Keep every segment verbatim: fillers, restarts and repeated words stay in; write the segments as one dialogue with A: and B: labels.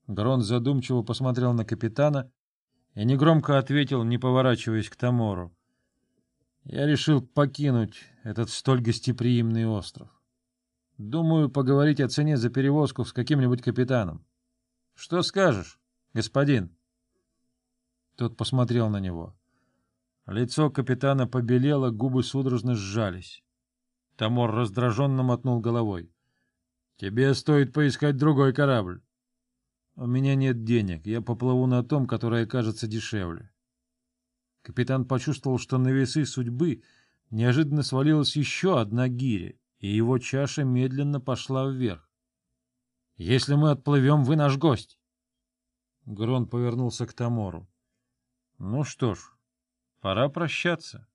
A: Грон задумчиво посмотрел на капитана и негромко ответил, не поворачиваясь к Тамору. — Я решил покинуть этот столь гостеприимный остров. Думаю, поговорить о цене за перевозку с каким-нибудь капитаном. — Что скажешь, господин? Тот посмотрел на него. Лицо капитана побелело, губы судорожно сжались. Тамор раздраженно мотнул головой. — Тебе стоит поискать другой корабль. — У меня нет денег, я поплыву на том, которое кажется дешевле. Капитан почувствовал, что на весы судьбы неожиданно свалилась еще одна гиря, и его чаша медленно пошла вверх. — Если мы отплывем, вы наш гость. Грон повернулся к Тамору. — Ну что ж, пора прощаться.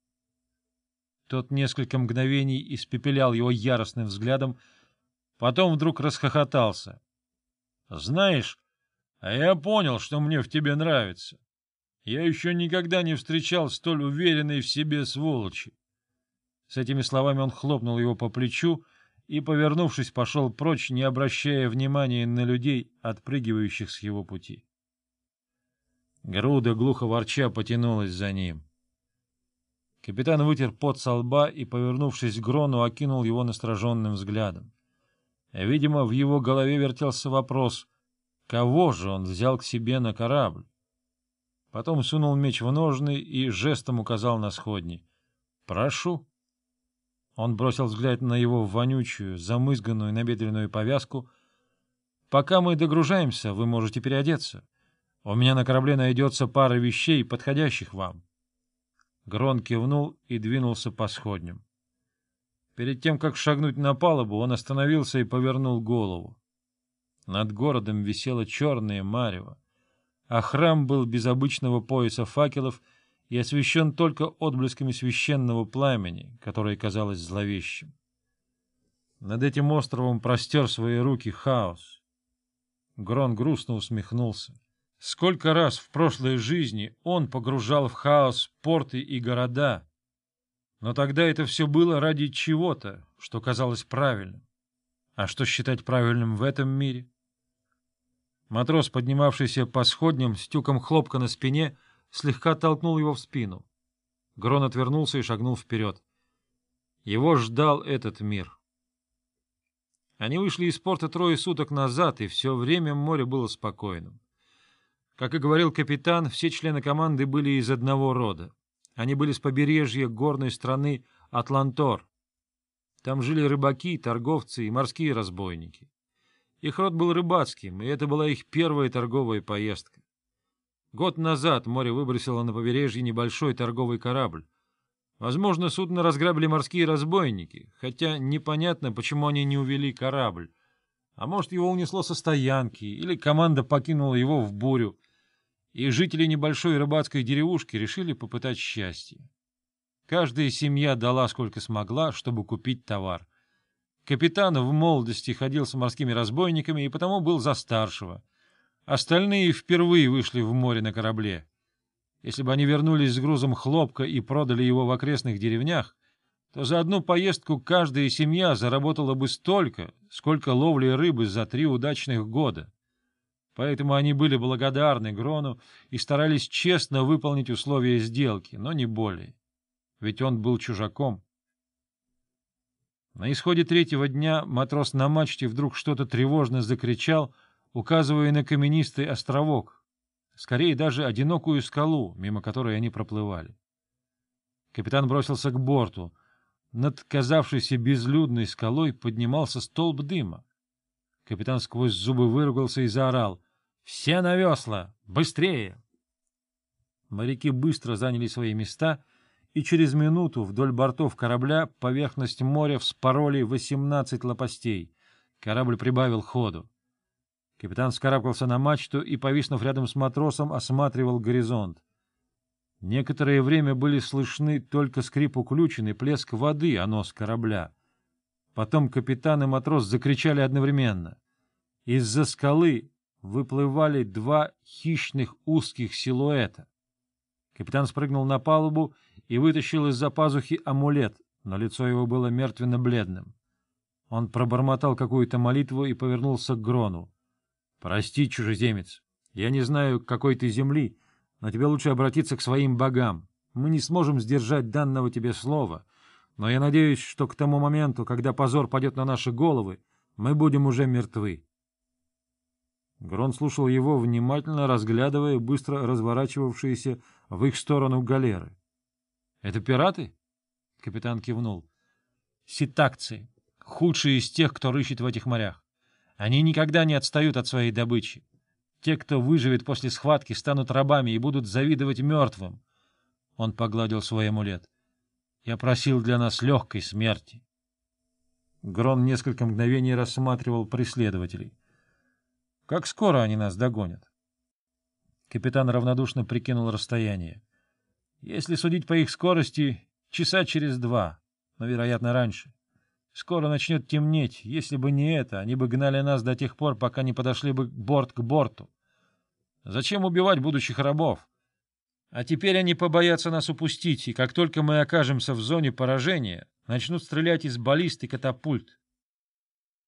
A: Тот несколько мгновений испепелял его яростным взглядом, потом вдруг расхохотался. — Знаешь, а я понял, что мне в тебе нравится. Я еще никогда не встречал столь уверенной в себе сволочи. С этими словами он хлопнул его по плечу и, повернувшись, пошел прочь, не обращая внимания на людей, отпрыгивающих с его пути. Груда, глухо ворча, потянулась за ним. Капитан вытер пот со лба и, повернувшись к Грону, окинул его настороженным взглядом. Видимо, в его голове вертелся вопрос, кого же он взял к себе на корабль. Потом сунул меч в ножны и жестом указал на сходни. — Прошу. Он бросил взгляд на его вонючую, замызганную набедренную повязку. — Пока мы догружаемся, вы можете переодеться. У меня на корабле найдется пара вещей, подходящих вам. Грон кивнул и двинулся по сходням. Перед тем, как шагнуть на палубу, он остановился и повернул голову. Над городом висело черное марево, а храм был без обычного пояса факелов и освещен только отблесками священного пламени, которое казалось зловещим. Над этим островом простер свои руки хаос. Грон грустно усмехнулся. Сколько раз в прошлой жизни он погружал в хаос порты и города, но тогда это все было ради чего-то, что казалось правильным. А что считать правильным в этом мире? Матрос, поднимавшийся по сходням с тюком хлопка на спине, слегка толкнул его в спину. Грон отвернулся и шагнул вперед. Его ждал этот мир. Они вышли из порта трое суток назад, и все время море было спокойным. Как и говорил капитан, все члены команды были из одного рода. Они были с побережья горной страны Атлантор. Там жили рыбаки, торговцы и морские разбойники. Их род был рыбацким, и это была их первая торговая поездка. Год назад море выбросило на побережье небольшой торговый корабль. Возможно, судно разграбили морские разбойники, хотя непонятно, почему они не увели корабль. А может, его унесло со стоянки, или команда покинула его в бурю, и жители небольшой рыбацкой деревушки решили попытать счастье. Каждая семья дала сколько смогла, чтобы купить товар. Капитан в молодости ходил с морскими разбойниками и потому был за старшего. Остальные впервые вышли в море на корабле. Если бы они вернулись с грузом хлопка и продали его в окрестных деревнях, то за одну поездку каждая семья заработала бы столько, сколько ловли рыбы за три удачных года. Поэтому они были благодарны Грону и старались честно выполнить условия сделки, но не более. Ведь он был чужаком. На исходе третьего дня матрос на мачте вдруг что-то тревожно закричал, указывая на каменистый островок, скорее даже одинокую скалу, мимо которой они проплывали. Капитан бросился к борту. Над казавшейся безлюдной скалой поднимался столб дыма. Капитан сквозь зубы выругался и заорал: «Все на весла! Быстрее!» Моряки быстро заняли свои места, и через минуту вдоль бортов корабля поверхность моря вспороли восемнадцать лопастей. Корабль прибавил ходу. Капитан вскарабкался на мачту и, повиснув рядом с матросом, осматривал горизонт. Некоторое время были слышны только скрип уключен и плеск воды о нос корабля. Потом капитан и матрос закричали одновременно. Из-за скалы выплывали два хищных узких силуэта. Капитан спрыгнул на палубу и вытащил из-за пазухи амулет, но лицо его было мертвенно-бледным. Он пробормотал какую-то молитву и повернулся к Грону. — Прости, чужеземец, я не знаю, какой ты земли, но тебе лучше обратиться к своим богам. Мы не сможем сдержать данного тебе слова, но я надеюсь, что к тому моменту, когда позор падет на наши головы, мы будем уже мертвы. Грон слушал его, внимательно разглядывая быстро разворачивавшиеся в их сторону галеры. — Это пираты? — капитан кивнул. — Ситакцы, худшие из тех, кто рыщет в этих морях. Они никогда не отстают от своей добычи. Те, кто выживет после схватки, станут рабами и будут завидовать мертвым. Он погладил свой амулет. Я просил для нас легкой смерти. Грон несколько мгновений рассматривал преследователей. Как скоро они нас догонят? Капитан равнодушно прикинул расстояние. Если судить по их скорости, часа через два, но, вероятно, раньше. Скоро начнет темнеть. Если бы не это, они бы гнали нас до тех пор, пока не подошли бы борт к борту. Зачем убивать будущих рабов? А теперь они побоятся нас упустить, и как только мы окажемся в зоне поражения, начнут стрелять из баллист и катапульт.